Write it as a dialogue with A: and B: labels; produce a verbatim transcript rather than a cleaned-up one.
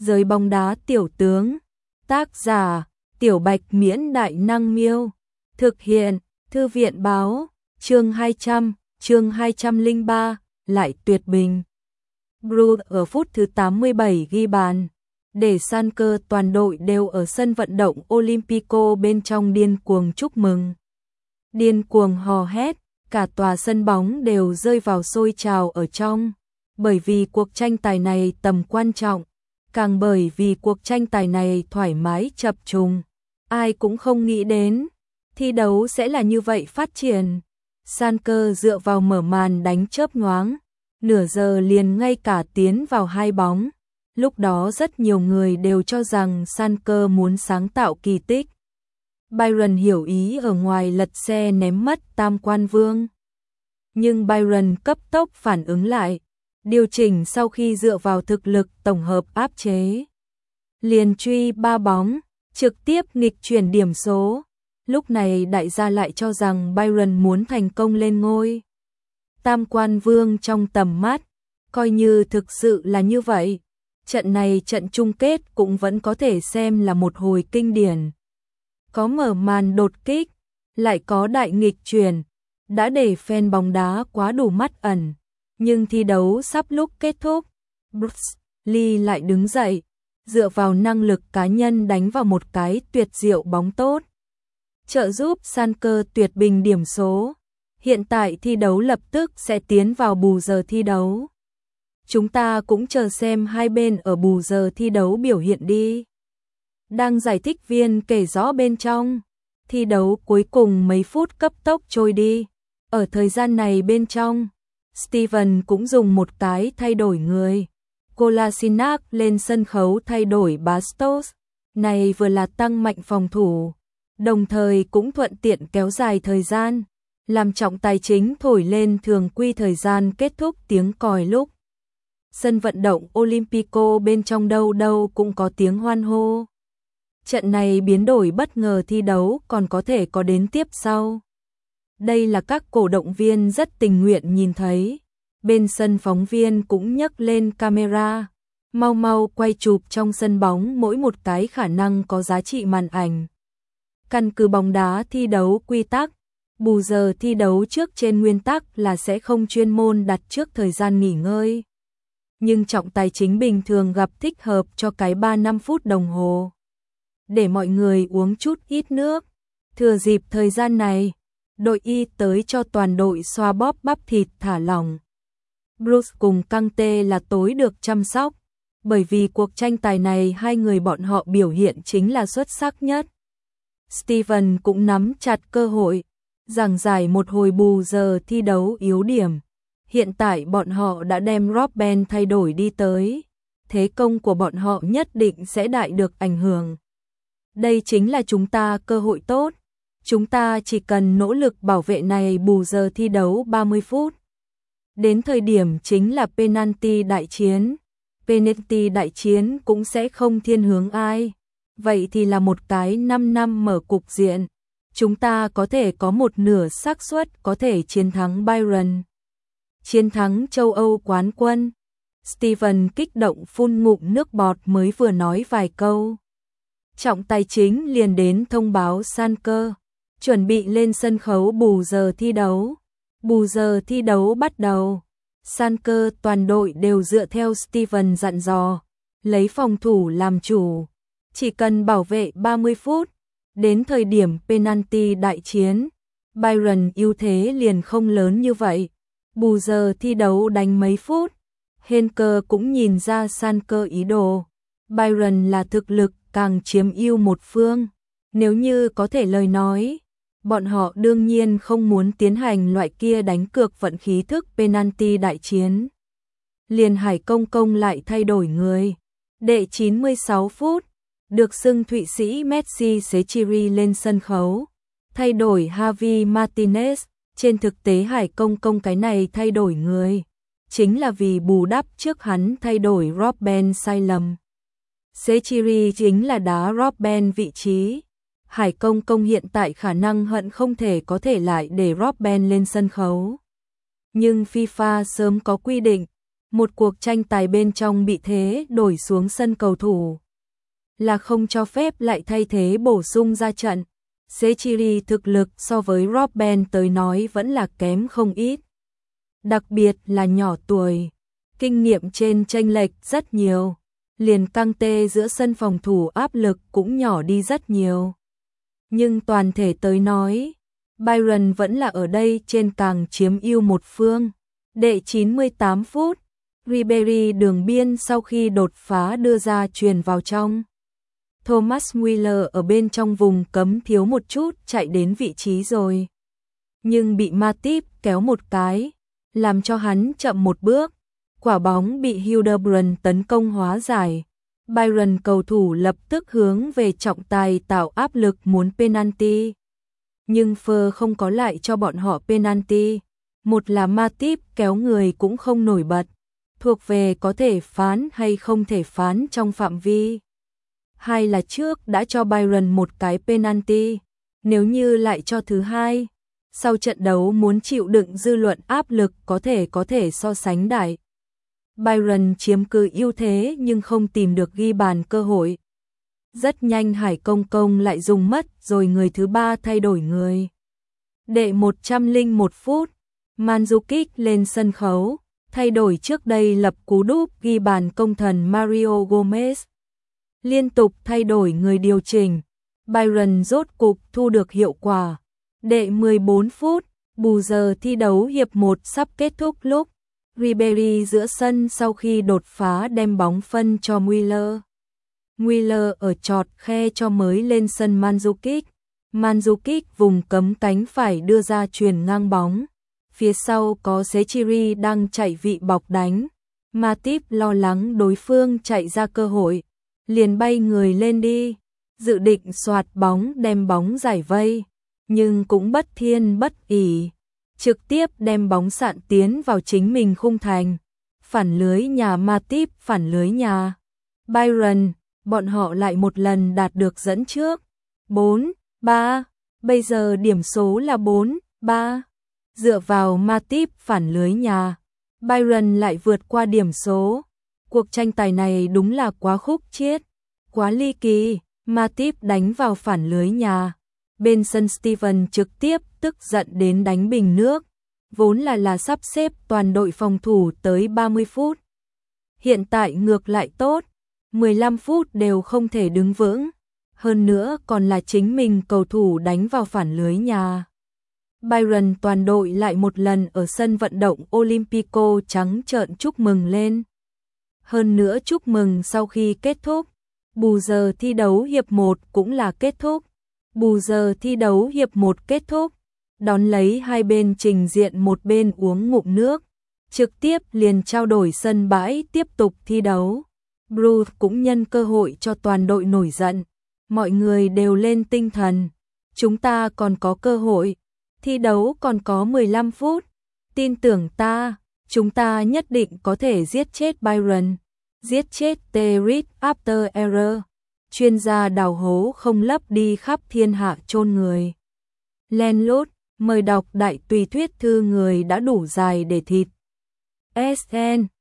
A: Giới bóng đá tiểu tướng. Tác giả: Tiểu Bạch Miễn Đại Năng Miêu. Thực hiện: Thư viện báo. Chương hai trăm, chương hai trăm lẻ ba, lại tuyệt bình. Bruce ở phút thứ tám mươi bảy ghi bàn, để Schalke toàn đội đều ở sân vận động Olympico bên trong điên cuồng chúc mừng. Điên cuồng hò hét, cả tòa sân bóng đều rơi vào sôi trào ở trong, bởi vì cuộc tranh tài này tầm quan trọng, càng bởi vì cuộc tranh tài này thoải mái chập trùng. Ai cũng không nghĩ đến, thi đấu sẽ là như vậy phát triển. Schalke dựa vào mở màn đánh chớp nhoáng, nửa giờ liền ngay cả tiến vào hai bóng. Lúc đó rất nhiều người đều cho rằng Schalke muốn sáng tạo kỳ tích. Bayern hiểu ý ở ngoài lật xe ném mất tam quan vương. Nhưng Bayern cấp tốc phản ứng lại, điều chỉnh sau khi dựa vào thực lực tổng hợp áp chế. Liền truy ba bóng, trực tiếp nghịch chuyển điểm số. Lúc này đại gia lại cho rằng Bayern muốn thành công lên ngôi tam quan vương trong tầm mắt, coi như thực sự là như vậy. Trận này trận chung kết cũng vẫn có thể xem là một hồi kinh điển. Có mở màn đột kích, lại có đại nghịch chuyển, đã để fan bóng đá quá đủ mắt ẩn. Nhưng thi đấu sắp lúc kết thúc, Bruce Lee lại đứng dậy, dựa vào năng lực cá nhân đánh vào một cái tuyệt diệu bóng tốt, trợ giúp Schalke tuyệt bình điểm số. Hiện tại thi đấu lập tức sẽ tiến vào bù giờ thi đấu. Chúng ta cũng chờ xem hai bên ở bù giờ thi đấu biểu hiện đi. Đang giải thích viên kể rõ bên trong, thi đấu cuối cùng mấy phút cấp tốc trôi đi. Ở thời gian này bên trong, Steven cũng dùng một cái thay đổi người. Kolasinac lên sân khấu thay đổi Bastos. Này vừa là tăng mạnh phòng thủ, đồng thời cũng thuận tiện kéo dài thời gian, làm trọng tài chính thổi lên thường quy thời gian kết thúc tiếng còi lúc. Sân vận động Olympico bên trong đâu đâu cũng có tiếng hoan hô. Trận này biến đổi bất ngờ thi đấu còn có thể có đến tiếp sau. Đây là các cổ động viên rất tình nguyện nhìn thấy. Bên sân phóng viên cũng nhấc lên camera, mau mau quay chụp trong sân bóng mỗi một cái khả năng có giá trị màn ảnh. Căn cứ bóng đá thi đấu quy tắc, bù giờ thi đấu trước trên nguyên tắc là sẽ không chuyên môn đặt trước thời gian nghỉ ngơi. Nhưng trọng tài chính bình thường gặp thích hợp cho cái ba năm phút đồng hồ, để mọi người uống chút ít nước. Thừa dịp thời gian này, đội y tới cho toàn đội xoa bóp bắp thịt thả lỏng. Bruce cùng Kante là tối được chăm sóc, bởi vì cuộc tranh tài này hai người bọn họ biểu hiện chính là xuất sắc nhất. Steven cũng nắm chặt cơ hội, giảng giải một hồi bù giờ thi đấu yếu điểm. Hiện tại bọn họ đã đem Robben thay đổi đi tới, thế công của bọn họ nhất định sẽ đại được ảnh hưởng. Đây chính là chúng ta cơ hội tốt, chúng ta chỉ cần nỗ lực bảo vệ này bù giờ thi đấu ba mươi phút. Đến thời điểm chính là penalty đại chiến, penalty đại chiến cũng sẽ không thiên hướng ai. Vậy thì là một cái năm năm mở cục diện, chúng ta có thể có một nửa xác suất có thể chiến thắng Bayern, chiến thắng châu Âu quán quân. Steven kích động phun ngụm nước bọt mới vừa nói vài câu. Trọng tài chính liền đến thông báo Schalke chuẩn bị lên sân khấu bù giờ thi đấu. Bù giờ thi đấu bắt đầu. Schalke toàn đội đều dựa theo Steven dặn dò, lấy phòng thủ làm chủ, chỉ cần bảo vệ ba mươi phút. Đến thời điểm penalty đại chiến, Bayern ưu thế liền không lớn như vậy. Bù giờ thi đấu đánh mấy phút, Henke cũng nhìn ra Schalke ý đồ. Bayern là thực lực càng chiếm ưu một phương. Nếu như có thể lời nói, bọn họ đương nhiên không muốn tiến hành loại kia đánh cược vận khí thức penalty đại chiến. Liền Hải Công Công lại thay đổi người. Đệ chín mươi sáu phút, được xưng Thụy Sĩ Messi Sechiri lên sân khấu, thay đổi Javi Martinez. Trên thực tế Hải Công Công cái này thay đổi người, chính là vì bù đắp trước hắn thay đổi Robben sai lầm. Sechiri chính là đá Robben vị trí. Hải Công Công hiện tại khả năng hận không thể có thể lại để Robben lên sân khấu. Nhưng FIFA sớm có quy định, Một cuộc tranh tài bên trong bị thế đổi xuống sân cầu thủ là không cho phép lại thay thế bổ sung ra trận. Shaqiri thực lực so với Robben tới nói vẫn là kém không ít. Đặc biệt là nhỏ tuổi, kinh nghiệm trên chênh lệch rất nhiều. Liền căng tê giữa sân phòng thủ áp lực cũng nhỏ đi rất nhiều. Nhưng toàn thể tới nói, Bayern vẫn là ở đây trên càng chiếm ưu một phương. Đệ chín mươi tám phút, Ribery đường biên sau khi đột phá đưa ra chuyền vào trong. Thomas Müller ở bên trong vùng cấm thiếu một chút chạy đến vị trí rồi. Nhưng bị Matip kéo một cái, làm cho hắn chậm một bước. Quả bóng bị Hildebrand tấn công hóa giải. Bayern cầu thủ lập tức hướng về trọng tài tạo áp lực muốn penalty. Nhưng Fơ không có lại cho bọn họ penalty. Một là Matip kéo người cũng không nổi bật, thuộc về có thể phán hay không thể phán trong phạm vi. Hai là trước đã cho Bayern một cái penalty, nếu như lại cho thứ hai, sau trận đấu muốn chịu đựng dư luận áp lực có thể có thể so sánh đại. Bayern chiếm cứ ưu thế nhưng không tìm được ghi bàn cơ hội. Rất nhanh Hải Công Công lại dùng mất rồi người thứ ba thay đổi người. Đệ một trăm lẻ một phút, Mandzukic lên sân khấu, thay đổi trước đây lập cú đúp ghi bàn công thần Mario Gomez. Liên tục thay đổi người điều chỉnh, Bayern rốt cục thu được hiệu quả. Đệ mười bốn phút, bù giờ thi đấu hiệp một sắp kết thúc lúc Ribery giữa sân sau khi đột phá đem bóng phân cho Müller. Müller ở chọt khe cho mới lên sân Mandzukic. Mandzukic vùng cấm cánh phải đưa ra chuyền ngang bóng. Phía sau có Shaqiri đang chạy vị bọc đánh. Matip lo lắng đối phương chạy ra cơ hội, liền bay người lên đi, dự định xoạt bóng đem bóng giải vây, nhưng cũng bất thiên bất ỷ, trực tiếp đem bóng sạn tiến vào chính mình khung thành. Phản lưới nhà Matip, phản lưới nhà Bayern, bọn họ lại một lần đạt được dẫn trước. bốn ba, bây giờ điểm số là bốn ba. Dựa vào Matip phản lưới nhà, Bayern lại vượt qua điểm số. Cuộc tranh tài này đúng là quá khúc chiết, quá ly kỳ. Matip đánh vào phản lưới nhà, bên sân Steven trực tiếp tức giận đến đánh bình nước, vốn là là sắp xếp toàn đội phòng thủ tới ba mươi phút. Hiện tại ngược lại tốt, mười lăm phút đều không thể đứng vững, hơn nữa còn là chính mình cầu thủ đánh vào phản lưới nhà. Bayern toàn đội lại một lần ở sân vận động Olympico trắng trợn chúc mừng lên. Hơn nữa chúc mừng sau khi kết thúc, bù giờ thi đấu hiệp một cũng là kết thúc. Bù giờ thi đấu hiệp một kết thúc, đón lấy hai bên trình diện một bên uống ngụm nước, trực tiếp liền trao đổi sân bãi tiếp tục thi đấu. Bruce cũng nhân cơ hội cho toàn đội nổi giận, mọi người đều lên tinh thần, chúng ta còn có cơ hội, thi đấu còn có mười lăm phút, tin tưởng ta, chúng ta nhất định có thể giết chết Bayern, giết chết Territ after error. Chuyên gia đào hố không lấp đi khắp thiên hạ chôn người. Len lút, mời đọc đại tùy thuyết thư người đã đủ dài để thịt. ét en